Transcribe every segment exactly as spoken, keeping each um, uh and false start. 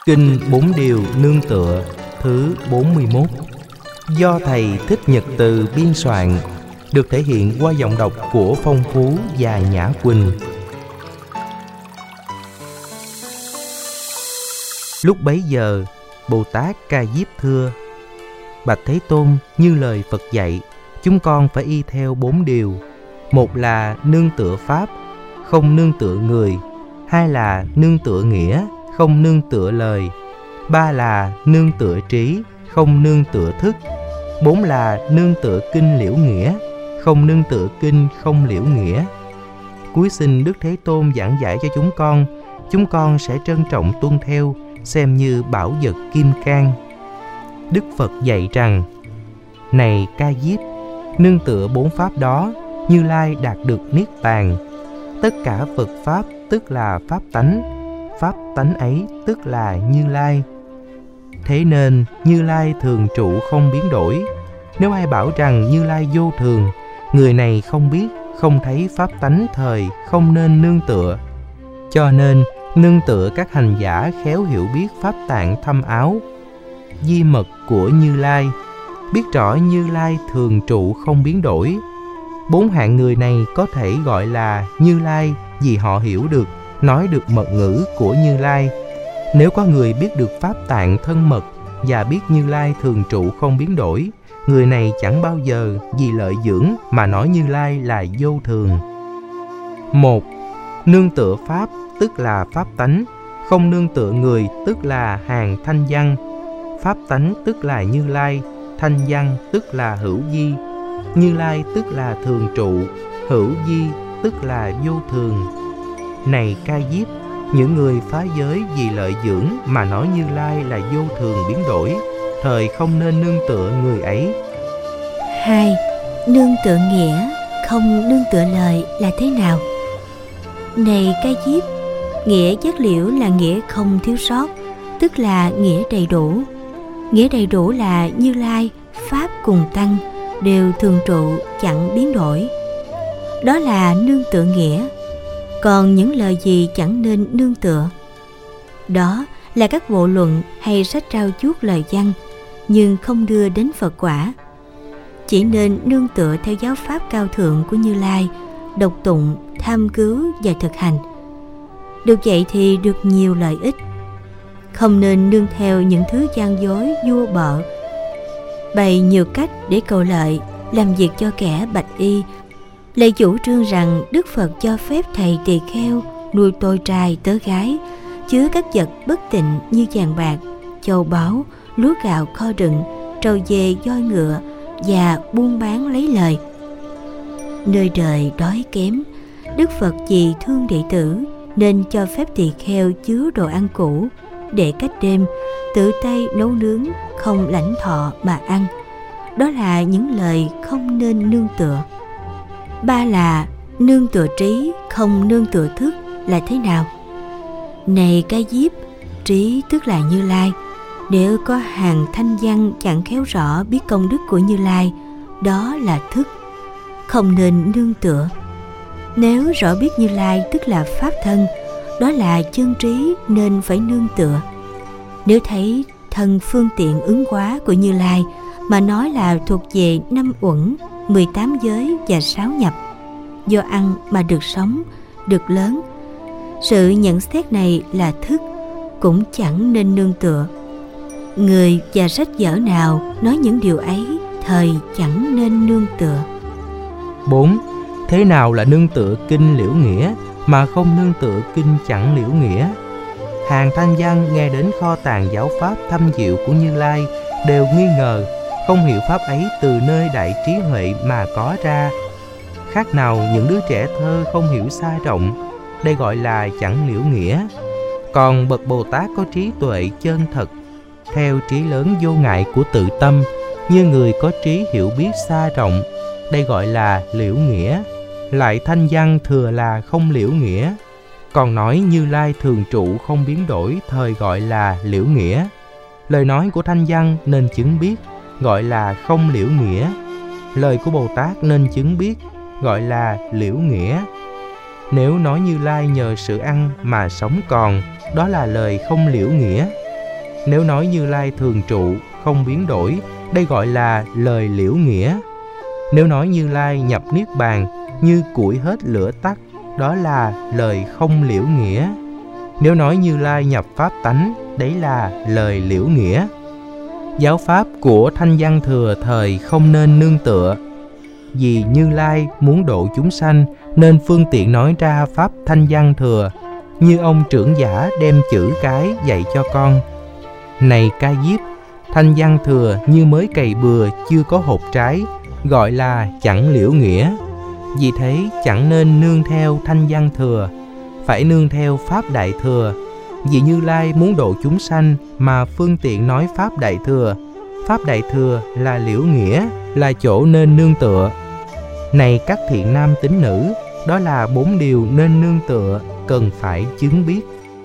Kinh Bốn Điều Nương Tựa thứ bốn mươi mốt, do Thầy Thích Nhật Từ biên soạn, được thể hiện qua giọng đọc của Phong Phú và Nhã Quỳnh. Lúc bấy giờ, Bồ Tát Ca Diếp thưa: Bạch Thế Tôn, như lời Phật dạy, chúng con phải y theo bốn điều. Một là nương tựa Pháp, không nương tựa người. Hai là nương tựa nghĩa, không nương tựa lời. Ba là nương tựa trí, không nương tựa thức. Bốn là nương tựa kinh liễu nghĩa, không nương tựa kinh không liễu nghĩa. Cuối xin Đức Thế Tôn giảng giải cho chúng con, chúng con sẽ trân trọng tuân theo, xem như bảo vật kim cang. Đức Phật dạy rằng: Này Ca Diếp, nương tựa bốn pháp đó, Như Lai đạt được niết bàn. Tất cả Phật pháp tức là pháp tánh, pháp tánh ấy tức là Như Lai. Thế nên Như Lai thường trụ không biến đổi. Nếu ai bảo rằng Như Lai vô thường, người này không biết, không thấy pháp tánh thời, không nên nương tựa. Cho nên nương tựa các hành giả khéo hiểu biết pháp tạng thâm áo, di mật của Như Lai, biết rõ Như Lai thường trụ không biến đổi. Bốn hạng người này có thể gọi là Như Lai vì họ hiểu được, nói được mật ngữ của Như Lai. Nếu có người biết được pháp tạng thân mật và biết Như Lai thường trụ không biến đổi, người này chẳng bao giờ vì lợi dưỡng mà nói Như Lai là vô thường. Một. Nương tựa Pháp tức là pháp tánh, không nương tựa người tức là hàng thanh văn. Pháp tánh tức là Như Lai, thanh văn tức là hữu vi. Như Lai tức là thường trụ, hữu vi tức là vô thường. Này Ca Diếp, những người phá giới vì lợi dưỡng mà nói Như Lai là vô thường biến đổi, thời không nên nương tựa người ấy. Hai. Nương tựa nghĩa, không nương tựa lời là thế nào? Này Ca Diếp, nghĩa giác liễu là nghĩa không thiếu sót, tức là nghĩa đầy đủ. Nghĩa đầy đủ là Như Lai, Pháp cùng Tăng đều thường trụ chẳng biến đổi. Đó là nương tựa nghĩa. Còn những lời gì chẳng nên nương tựa? Đó là các bộ luận hay sách trao chuốt lời văn, nhưng không đưa đến Phật quả. Chỉ nên nương tựa theo giáo pháp cao thượng của Như Lai, đọc tụng, tham cứu và thực hành. Được vậy thì được nhiều lợi ích. Không nên nương theo những thứ gian dối vua bợ, bày nhiều cách để cầu lợi, làm việc cho kẻ bạch y, lại chủ trương rằng Đức Phật cho phép thầy tỳ kheo nuôi tôi trai tớ gái, chứa các vật bất tịnh như vàng bạc, châu báu, lúa gạo kho đựng, trâu dê voi ngựa và buôn bán lấy lời. Nơi đời đói kém, Đức Phật vì thương đệ tử nên cho phép tỳ kheo chứa đồ ăn cũ, để cách đêm tự tay nấu nướng, không lãnh thọ mà ăn. Đó là những lời không nên nương tựa. Ba là nương tựa trí, không nương tựa thức là thế nào? Này Ca Diếp, trí tức là Như Lai. Nếu có hàng thanh văn chẳng khéo rõ biết công đức của Như Lai, đó là thức, không nên nương tựa. Nếu rõ biết Như Lai tức là pháp thân, đó là chân trí nên phải nương tựa. Nếu thấy thân phương tiện ứng hóa của Như Lai mà nói là thuộc về năm uẩn, mười tám giới và sáu nhập, do ăn mà được sống, được lớn, sự nhận xét này là thức, cũng chẳng nên nương tựa. Người và sách vở nào nói những điều ấy, thời chẳng nên nương tựa. Bốn. Thế nào là nương tựa kinh liễu nghĩa mà không nương tựa kinh chẳng liễu nghĩa? Hàng thanh văn nghe đến kho tàng giáo pháp thâm diệu của Như Lai đều nghi ngờ, không hiểu pháp ấy từ nơi đại trí huệ mà có ra. Khác nào những đứa trẻ thơ không hiểu xa rộng, đây gọi là chẳng liễu nghĩa. Còn bậc Bồ Tát có trí tuệ chân thật, theo trí lớn vô ngại của tự tâm, như người có trí hiểu biết xa rộng, đây gọi là liễu nghĩa. Lại thanh văn thừa là không liễu nghĩa. Còn nói Như Lai thường trụ không biến đổi, thời gọi là liễu nghĩa. Lời nói của thanh văn nên chứng biết, gọi là không liễu nghĩa. Lời của Bồ Tát nên chứng biết, gọi là liễu nghĩa. Nếu nói Như Lai nhờ sự ăn mà sống còn, đó là lời không liễu nghĩa. Nếu nói Như Lai thường trụ, không biến đổi, đây gọi là lời liễu nghĩa. Nếu nói Như Lai nhập niết bàn, như củi hết lửa tắt, đó là lời không liễu nghĩa. Nếu nói Như Lai nhập pháp tánh, đấy là lời liễu nghĩa. Giáo pháp của Thanh Văn Thừa thời không nên nương tựa. Vì Như Lai muốn độ chúng sanh nên phương tiện nói ra pháp Thanh Văn Thừa, như ông trưởng giả đem chữ cái dạy cho con. Này Ca Diếp, Thanh Văn Thừa như mới cày bừa chưa có hột trái, gọi là chẳng liễu nghĩa. Vì thế chẳng nên nương theo Thanh Văn Thừa, phải nương theo Pháp Đại Thừa. Vì Như Lai muốn độ chúng sanh mà phương tiện nói Pháp Đại Thừa. Pháp Đại Thừa là liễu nghĩa, là chỗ nên nương tựa. Này các thiện nam tín nữ, đó là bốn điều nên nương tựa, cần phải chứng biết.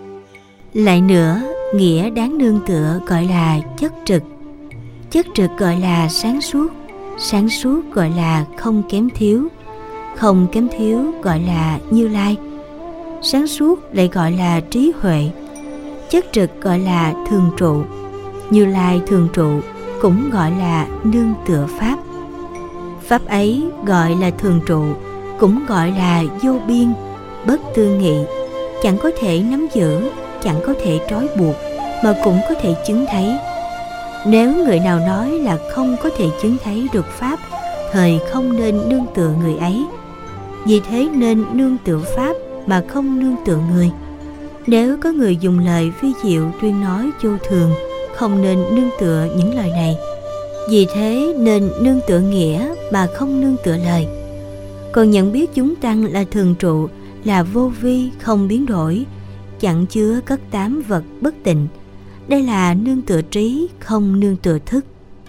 Lại nữa, nghĩa đáng nương tựa gọi là chất trực. Chất trực gọi là sáng suốt. Sáng suốt gọi là không kém thiếu. Không kém thiếu gọi là Như Lai. Sáng suốt lại gọi là trí huệ. Chất trực gọi là thường trụ. Như Lai thường trụ cũng gọi là nương tựa Pháp. Pháp ấy gọi là thường trụ, cũng gọi là vô biên, bất tư nghị, chẳng có thể nắm giữ, chẳng có thể trói buộc, mà cũng có thể chứng thấy. Nếu người nào nói là không có thể chứng thấy được Pháp, thời không nên nương tựa người ấy. Vì thế nên nương tựa Pháp mà không nương tựa người. Nếu có người dùng lời vi diệu tuyên nói vô thường, không nên nương tựa những lời này. Vì thế nên nương tựa nghĩa mà không nương tựa lời. Còn nhận biết chúng tăng là thường trụ, là vô vi không biến đổi, chẳng chứa cất tám vật bất tịnh. Đây là nương tựa trí, không nương tựa thức.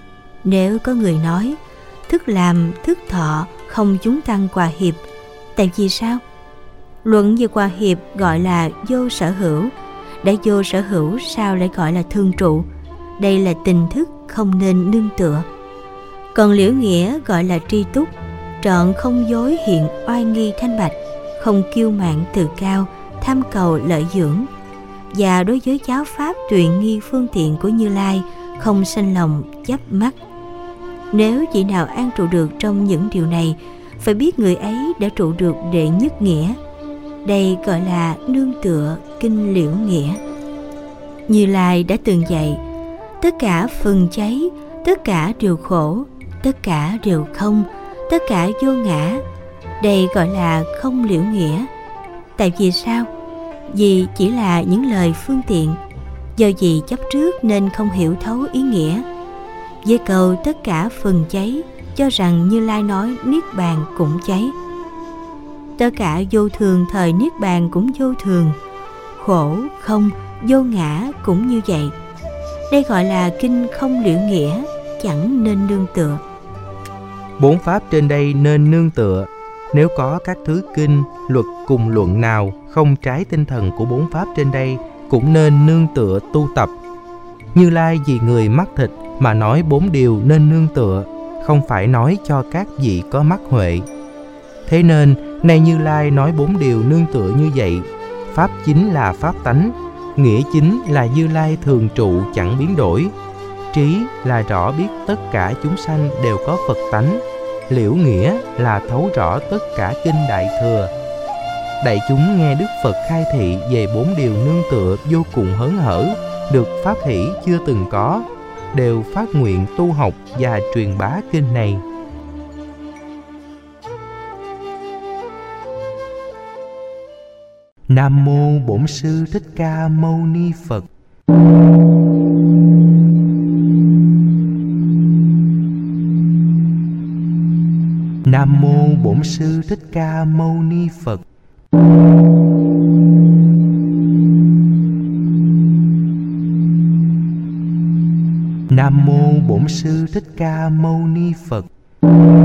Nếu có người nói thức làm, thức thọ không chúng tăng hòa hiệp, tại vì sao? Luận về hòa hiệp gọi là vô sở hữu. Đã vô sở hữu sao lại gọi là thường trụ? Đây là tình thức, không nên nương tựa. Còn liễu nghĩa gọi là tri túc, trọn không dối hiện oai nghi thanh bạch, không kiêu mạn tự cao, tham cầu lợi dưỡng. Và đối với giáo pháp tùy nghi phương tiện của Như Lai, không sanh lòng chấp mắc. Nếu vị nào an trụ được trong những điều này, phải biết người ấy đã trụ được đệ nhất nghĩa. Đây gọi là nương tựa kinh liễu nghĩa. Như Lai đã từng dạy, tất cả phần cháy, tất cả đều khổ, tất cả đều không, tất cả vô ngã. Đây gọi là không liễu nghĩa. Tại vì sao? Vì chỉ là những lời phương tiện. Do vì chấp trước nên không hiểu thấu ý nghĩa. Với câu tất cả phần cháy, cho rằng Như Lai nói niết bàn cũng cháy. Tất cả vô thường thời niết bàn cũng vô thường, khổ, không, vô ngã cũng như vậy. Đây gọi là kinh không liễu nghĩa, chẳng nên nương tựa. Bốn pháp trên đây nên nương tựa. Nếu có các thứ kinh, luật cùng luận nào không trái tinh thần của bốn pháp trên đây, cũng nên nương tựa tu tập. Như Lai vì người mắc thịt mà nói bốn điều nên nương tựa, không phải nói cho các vị có mắc huệ. Thế nên, nay Như Lai nói bốn điều nương tựa như vậy. Pháp chính là pháp tánh, nghĩa chính là Như Lai thường trụ chẳng biến đổi, trí là rõ biết tất cả chúng sanh đều có Phật tánh, liễu nghĩa là thấu rõ tất cả kinh Đại Thừa. Đại chúng nghe Đức Phật khai thị về bốn điều nương tựa vô cùng hớn hở, được pháp hỷ chưa từng có, đều phát nguyện tu học và truyền bá kinh này. Nam mô Bổn Sư Thích Ca Mâu Ni Phật. Nam mô Bổn Sư Thích Ca Mâu Ni Phật. Nam mô Bổn Sư Thích Ca Mâu Ni Phật.